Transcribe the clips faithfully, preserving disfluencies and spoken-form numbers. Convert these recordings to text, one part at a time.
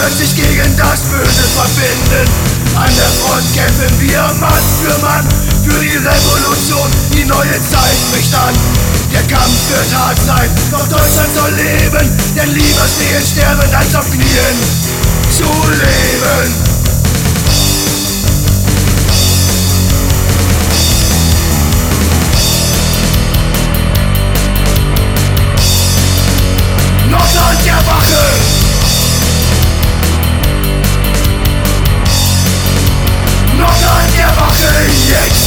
wird sich gegen das Böse verbinden. An der Front kämpfen wir Mann für Mann für die Revolution, die neue Zeit bricht an. Der Kampf wird hart sein, doch Deutschland soll leben, denn lieber stehen sterben als auf Knien zu leben. Nordland der Wache! Nordland der Wache jetzt!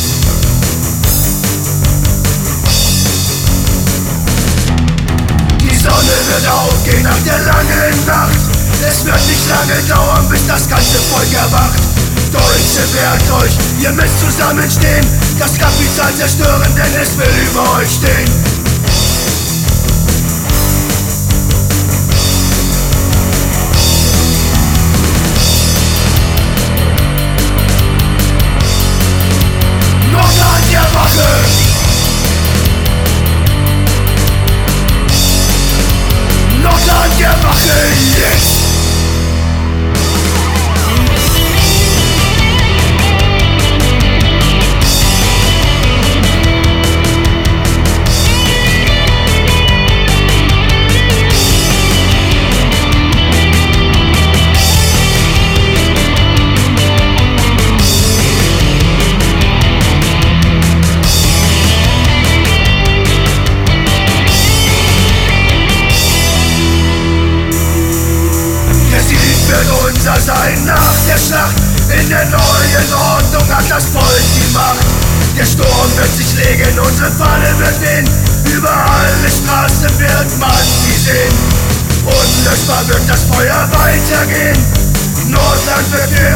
Die Sonne wird aufgehen nach der langen Nacht. Es wird nicht lange dauern, bis das ganze Volk erwacht. Deutsche, wehrt euch, ihr müsst zusammenstehen. Das Kapital zerstören, denn es will über euch stehen. Nordland der Wache jetzt! Unser sein nach der Schlacht. In der neuen Ordnung hat das Volk die Macht. Der Sturm wird sich legen, unsere Fahne wird wehen. Über alle Straßen wird man sie sehen. Unlöschbar wird das Feuer weitergehen. Nordland wird